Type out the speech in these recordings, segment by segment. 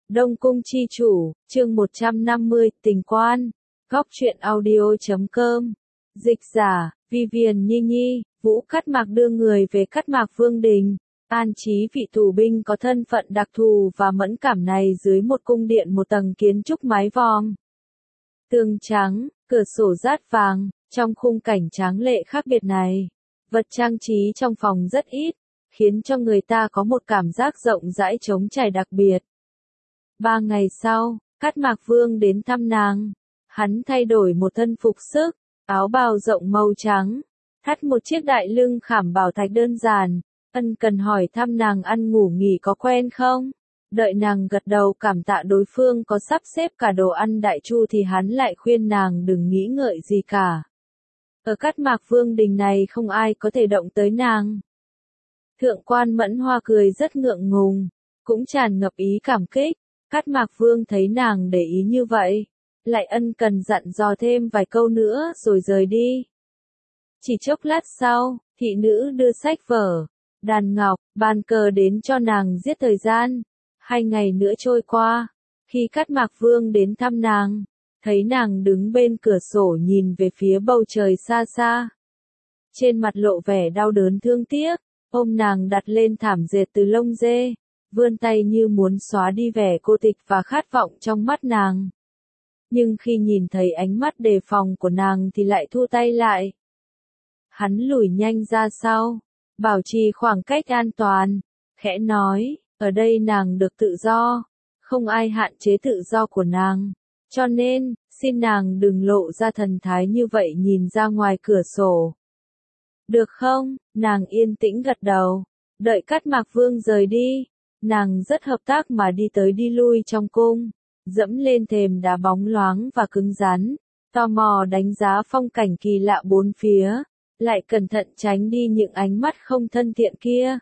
Đông Cung Chi Chủ, chương 150, Tình Quan, Góc truyện audio.com. Dịch giả, Vivian Nhi Nhi, Vũ Cát Mạc đưa người về Cát Mạc Vương Đình, an trí vị tù binh có thân phận đặc thù và mẫn cảm này dưới một cung điện một tầng kiến trúc mái vòm. Tường trắng, cửa sổ rát vàng, trong khung cảnh tráng lệ khác biệt này, vật trang trí trong phòng rất ít, khiến cho người ta có một cảm giác rộng rãi trống trải đặc biệt. 3 ngày sau, Cát Mạc Vương đến thăm nàng. Hắn thay đổi một thân phục sức, áo bào rộng màu trắng, thắt một chiếc đại lưng khảm bảo thạch đơn giản, ân cần hỏi thăm nàng ăn ngủ nghỉ có quen không. Đợi nàng gật đầu cảm tạ đối phương có sắp xếp cả đồ ăn đại chu thì hắn lại khuyên nàng đừng nghĩ ngợi gì cả. Ở Cát Mạc Vương Đình này không ai có thể động tới nàng. Thượng quan Mẫn Hoa cười rất ngượng ngùng, cũng tràn ngập ý cảm kích. Cát Mạc Vương thấy nàng để ý như vậy, lại ân cần dặn dò thêm vài câu nữa rồi rời đi. Chỉ chốc lát sau, thị nữ đưa sách vở, đàn ngọc, bàn cờ đến cho nàng giết thời gian. 2 ngày nữa trôi qua, khi Cát Mạc Vương đến thăm nàng, thấy nàng đứng bên cửa sổ nhìn về phía bầu trời xa xa. Trên mặt lộ vẻ đau đớn thương tiếc, ôm nàng đặt lên thảm dệt từ lông dê, vươn tay như muốn xóa đi vẻ cô tịch và khát vọng trong mắt nàng. Nhưng khi nhìn thấy ánh mắt đề phòng của nàng thì lại thu tay lại. Hắn lùi nhanh ra sau, bảo trì khoảng cách an toàn, khẽ nói, ở đây nàng được tự do, không ai hạn chế tự do của nàng, cho nên, xin nàng đừng lộ ra thần thái như vậy nhìn ra ngoài cửa sổ. Được không? Nàng yên tĩnh gật đầu, đợi Cát Mạc Vương rời đi. Nàng rất hợp tác mà đi tới đi lui trong cung, dẫm lên thềm đá bóng loáng và cứng rắn, tò mò đánh giá phong cảnh kỳ lạ bốn phía, lại cẩn thận tránh đi những ánh mắt không thân thiện kia.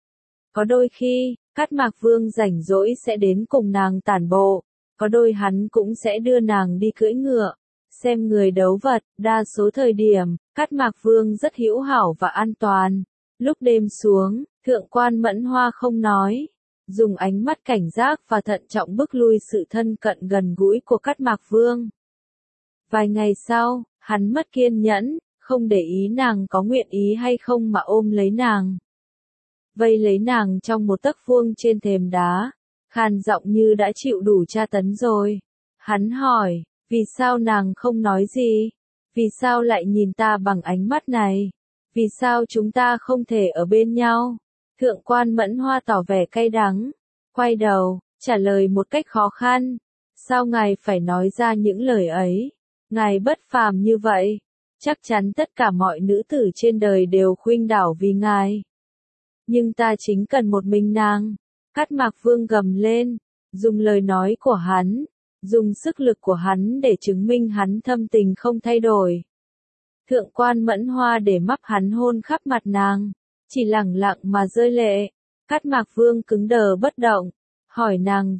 Có đôi khi, Cát Mạc Vương rảnh rỗi sẽ đến cùng nàng tản bộ, có đôi hắn cũng sẽ đưa nàng đi cưỡi ngựa, xem người đấu vật, đa số thời điểm, Cát Mạc Vương rất hữu hảo và an toàn. Lúc đêm xuống, Thượng quan Mẫn Hoa không nói, dùng ánh mắt cảnh giác và thận trọng bước lui sự thân cận gần gũi của Cát Mạc Vương. Vài ngày sau, hắn mất kiên nhẫn, không để ý nàng có nguyện ý hay không mà ôm lấy nàng. Vây lấy nàng trong một tấc vuông trên thềm đá, khàn giọng như đã chịu đủ tra tấn rồi. Hắn hỏi, vì sao nàng không nói gì? Vì sao lại nhìn ta bằng ánh mắt này? Vì sao chúng ta không thể ở bên nhau? Thượng quan Mẫn Hoa tỏ vẻ cay đắng, quay đầu, trả lời một cách khó khăn. Sao ngài phải nói ra những lời ấy? Ngài bất phàm như vậy. Chắc chắn tất cả mọi nữ tử trên đời đều khuynh đảo vì ngài. Nhưng ta chính cần một mình nàng. Cát Mạc Vương gầm lên, dùng lời nói của hắn, dùng sức lực của hắn để chứng minh hắn thâm tình không thay đổi. Thượng quan Mẫn Hoa để mắt hắn hôn khắp mặt nàng, chỉ lẳng lặng mà rơi lệ. Cát Mạc Vương cứng đờ bất động, hỏi nàng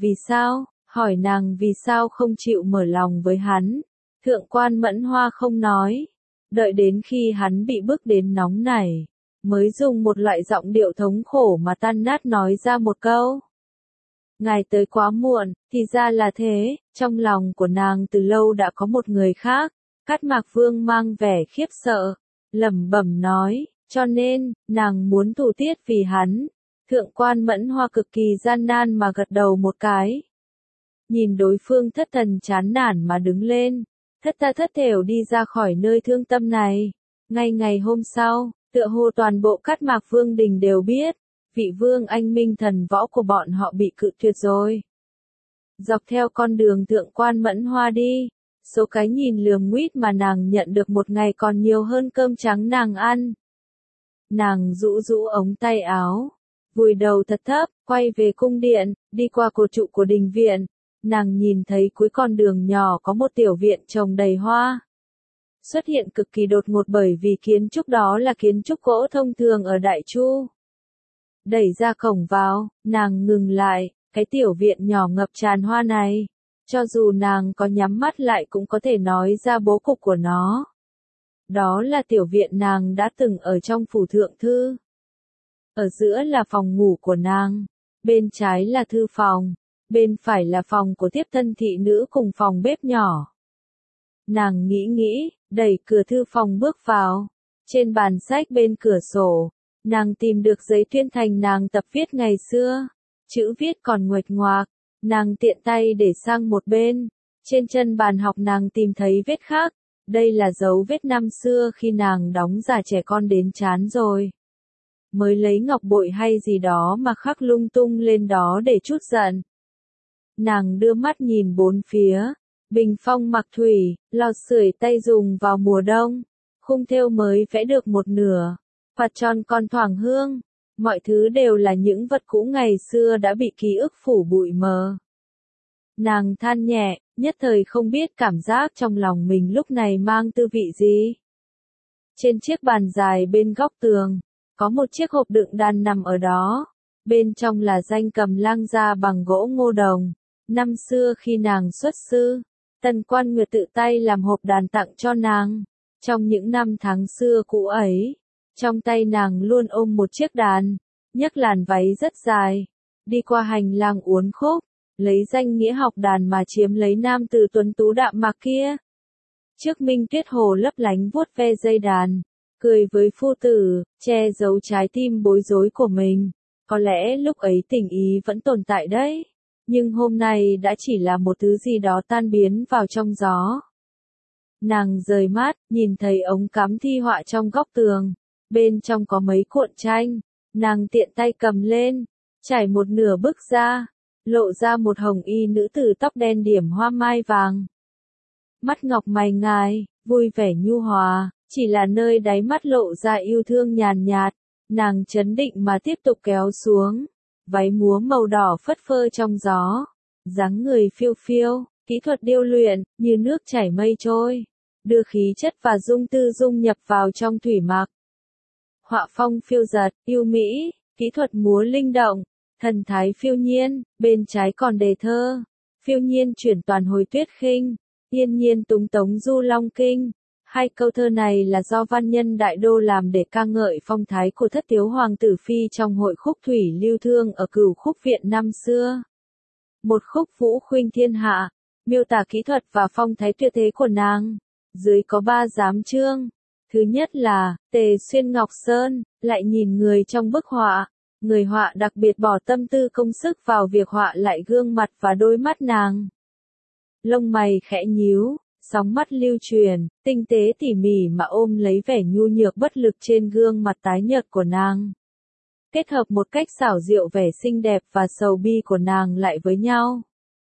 vì sao không chịu mở lòng với hắn. Thượng quan Mẫn Hoa không nói, đợi đến khi hắn bị bức đến nóng nảy, mới dùng một loại giọng điệu thống khổ mà tan nát nói ra một câu. Ngài tới quá muộn, thì ra là thế, trong lòng của nàng từ lâu đã có một người khác. Cát Mạc Vương mang vẻ khiếp sợ, lẩm bẩm nói, cho nên, nàng muốn thủ tiết vì hắn. Thượng quan Mẫn Hoa cực kỳ gian nan mà gật đầu một cái. Nhìn đối phương thất thần chán nản mà đứng lên, thất tha thất thểu đi ra khỏi nơi thương tâm này. Ngay ngày hôm sau, tựa hồ toàn bộ Cát Mạc Vương Đình đều biết, vị vương anh minh thần võ của bọn họ bị cự tuyệt rồi. Dọc theo con đường Thượng quan Mẫn Hoa đi, số cái nhìn lườm nguýt mà nàng nhận được một ngày còn nhiều hơn cơm trắng nàng ăn. Nàng rũ rũ ống tay áo, vùi đầu thật thấp, quay về cung điện, đi qua cột trụ của đình viện. Nàng nhìn thấy cuối con đường nhỏ có một tiểu viện trồng đầy hoa. Xuất hiện cực kỳ đột ngột bởi vì kiến trúc đó là kiến trúc gỗ thông thường ở Đại Chu. Đẩy ra cổng vào, nàng ngừng lại, cái tiểu viện nhỏ ngập tràn hoa này. Cho dù nàng có nhắm mắt lại cũng có thể nói ra bố cục của nó. Đó là tiểu viện nàng đã từng ở trong phủ thượng thư. Ở giữa là phòng ngủ của nàng, bên trái là thư phòng, bên phải là phòng của tiếp thân thị nữ cùng phòng bếp nhỏ. Nàng nghĩ, đẩy cửa thư phòng bước vào. Trên bàn sách bên cửa sổ, nàng tìm được giấy tuyên thành nàng tập viết ngày xưa. Chữ viết còn nguệch ngoạc, nàng tiện tay để sang một bên. Trên chân bàn học nàng tìm thấy vết khác. Đây là dấu vết năm xưa khi nàng đóng giả trẻ con đến chán rồi. Mới lấy ngọc bội hay gì đó mà khắc lung tung lên đó để trút giận. Nàng đưa mắt nhìn bốn phía. Bình phong mặc thủy, lò sưởi tay dùng vào mùa đông. Khung thêu mới vẽ được một nửa. Quạt tròn còn thoảng hương. Mọi thứ đều là những vật cũ ngày xưa đã bị ký ức phủ bụi mờ. Nàng than nhẹ, nhất thời không biết cảm giác trong lòng mình lúc này mang tư vị gì. Trên chiếc bàn dài bên góc tường, có một chiếc hộp đựng đàn nằm ở đó. Bên trong là danh cầm lang gia bằng gỗ ngô đồng. Năm xưa khi nàng xuất sư, Tần Quan Nguyệt tự tay làm hộp đàn tặng cho nàng. Trong những năm tháng xưa cũ ấy, trong tay nàng luôn ôm một chiếc đàn, nhấc làn váy rất dài, đi qua hành lang uốn khúc, lấy danh nghĩa học đàn mà chiếm lấy nam tử tuấn tú đạm mạc kia. Trước Minh Tuyết Hồ lấp lánh vuốt ve dây đàn, cười với phu tử, che giấu trái tim bối rối của mình. Có lẽ lúc ấy tình ý vẫn tồn tại đấy, nhưng hôm nay đã chỉ là một thứ gì đó tan biến vào trong gió. Nàng rời mắt, nhìn thấy ống cắm thi họa trong góc tường, bên trong có mấy cuộn tranh, nàng tiện tay cầm lên, trải một nửa bức ra, lộ ra một hồng y nữ tử tóc đen điểm hoa mai vàng. Mắt ngọc mày ngài, vui vẻ nhu hòa, chỉ là nơi đáy mắt lộ ra yêu thương nhàn nhạt, nàng chấn định mà tiếp tục kéo xuống, váy múa màu đỏ phất phơ trong gió, dáng người phiêu phiêu, kỹ thuật điêu luyện, như nước chảy mây trôi, đưa khí chất và dung tư dung nhập vào trong thủy mặc. Họa phong phiêu dật, yêu mỹ, kỹ thuật múa linh động, thần thái phiêu nhiên, bên trái còn đề thơ, phiêu nhiên chuyển toàn hồi tuyết khinh, yên nhiên túng tống du long kinh. Hai câu thơ này là do văn nhân Đại Đô làm để ca ngợi phong thái của thất thiếu hoàng tử phi trong hội khúc thủy lưu thương ở Cửu Khúc Viện năm xưa. Một khúc vũ khuynh thiên hạ, miêu tả kỹ thuật và phong thái tuyệt thế của nàng. Dưới có 3 giám chương. Thứ nhất là, Tề Xuyên Ngọc Sơn, lại nhìn người trong bức họa. Người họa đặc biệt bỏ tâm tư công sức vào việc họa lại gương mặt và đôi mắt nàng. Lông mày khẽ nhíu, sóng mắt lưu truyền, tinh tế tỉ mỉ mà ôm lấy vẻ nhu nhược bất lực trên gương mặt tái nhợt của nàng. Kết hợp một cách xảo diệu vẻ xinh đẹp và sầu bi của nàng lại với nhau.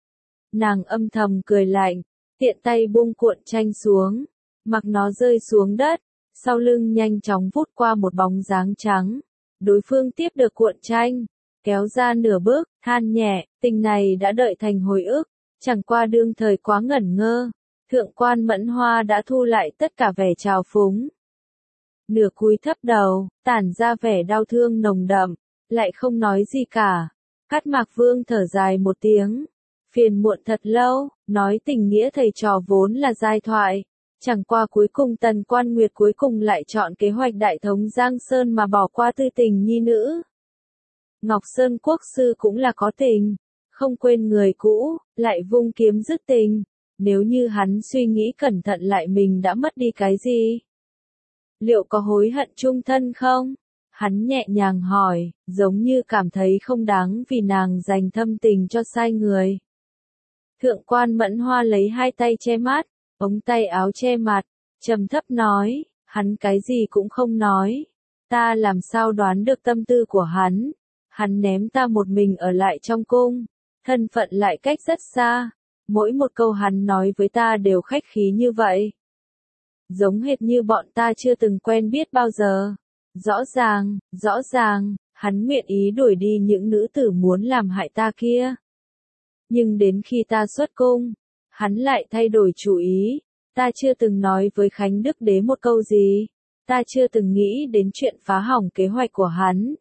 Nàng âm thầm cười lạnh, tiện tay buông cuộn tranh xuống, mặc nó rơi xuống đất, sau lưng nhanh chóng vút qua một bóng dáng trắng. Đối phương tiếp được cuộn tranh, kéo ra nửa bước, than nhẹ, tình này đã đợi thành hồi ức, chẳng qua đương thời quá ngẩn ngơ. Thượng quan Mẫn Hoa đã thu lại tất cả vẻ trào phúng. Nửa cúi thấp đầu, tản ra vẻ đau thương nồng đậm, lại không nói gì cả. Cát Mạc Vương thở dài một tiếng. Phiền muộn thật lâu, nói tình nghĩa thầy trò vốn là giai thoại. Chẳng qua cuối cùng Tần Quan Nguyệt cuối cùng lại chọn kế hoạch đại thống Giang Sơn mà bỏ qua tư tình nhi nữ. Ngọc Sơn Quốc sư cũng là có tình, không quên người cũ, lại vung kiếm dứt tình. Nếu như hắn suy nghĩ cẩn thận lại mình đã mất đi cái gì? Liệu có hối hận chung thân không? Hắn nhẹ nhàng hỏi, giống như cảm thấy không đáng vì nàng dành thâm tình cho sai người. Thượng quan Mẫn Hoa lấy hai tay che mắt, ống tay áo che mặt, trầm thấp nói, hắn cái gì cũng không nói. Ta làm sao đoán được tâm tư của hắn? Hắn ném ta một mình ở lại trong cung, thân phận lại cách rất xa. Mỗi một câu hắn nói với ta đều khách khí như vậy. Giống hệt như bọn ta chưa từng quen biết bao giờ. Rõ ràng, hắn nguyện ý đuổi đi những nữ tử muốn làm hại ta kia. Nhưng đến khi ta xuất cung, hắn lại thay đổi chủ ý. Ta chưa từng nói với Khánh Đức Đế một câu gì. Ta chưa từng nghĩ đến chuyện phá hỏng kế hoạch của hắn.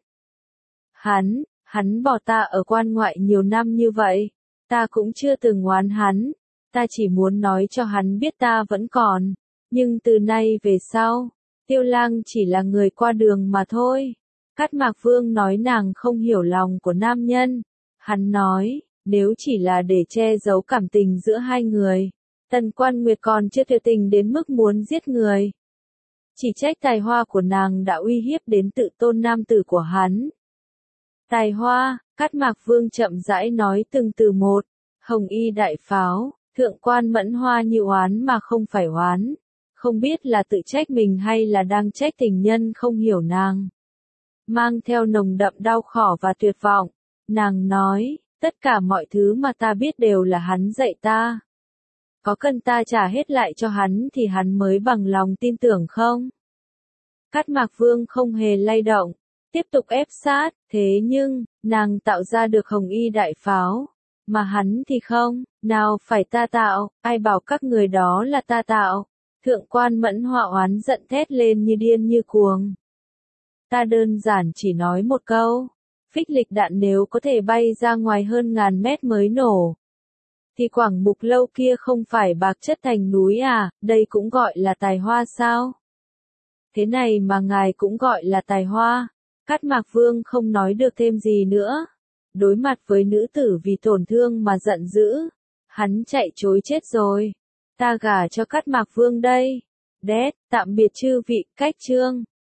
Hắn bỏ ta ở quan ngoại nhiều năm như vậy. Ta cũng chưa từng oán hắn, ta chỉ muốn nói cho hắn biết ta vẫn còn, nhưng từ nay về sau, Tiêu Lang chỉ là người qua đường mà thôi. Cát Mạc Vương nói nàng không hiểu lòng của nam nhân, hắn nói, Nếu chỉ là để che giấu cảm tình giữa hai người, Tần Quan Nguyệt còn chưa tuyệt tình đến mức muốn giết người. Chỉ trách tài hoa của nàng đã uy hiếp đến tự tôn nam tử của hắn. Tài hoa, Cát Mạc Vương chậm rãi nói từng từ một. Hồng y đại pháo, thượng quan Mẫn Hoa như oán mà không phải oán. Không biết là tự trách mình hay là đang trách tình nhân không hiểu nàng. Mang theo nồng đậm đau khổ và tuyệt vọng, nàng nói, tất cả mọi thứ mà ta biết đều là hắn dạy ta. Có cần ta trả hết lại cho hắn thì hắn mới bằng lòng tin tưởng không? Cát Mạc Vương không hề lay động, tiếp tục ép sát, thế nhưng, nàng tạo ra được hồng y đại pháo, mà hắn thì không, nào phải ta tạo, ai bảo các người đó là ta tạo. Thượng quan Mẫn Hoa oán giận thét lên như điên như cuồng. Ta đơn giản chỉ nói một câu, phích lịch đạn nếu có thể bay ra ngoài hơn ngàn mét mới nổ, thì Quảng Mục Lâu kia không phải bạc chất thành núi à, đây cũng gọi là tài hoa sao? Thế này mà ngài cũng gọi là tài hoa? Cát Mạc Vương không nói được thêm gì nữa. Đối mặt với nữ tử vì tổn thương mà giận dữ, hắn chạy trối chết rồi. Ta gả cho Cát Mạc Vương đây. Đét, tạm biệt chư vị, cách chương.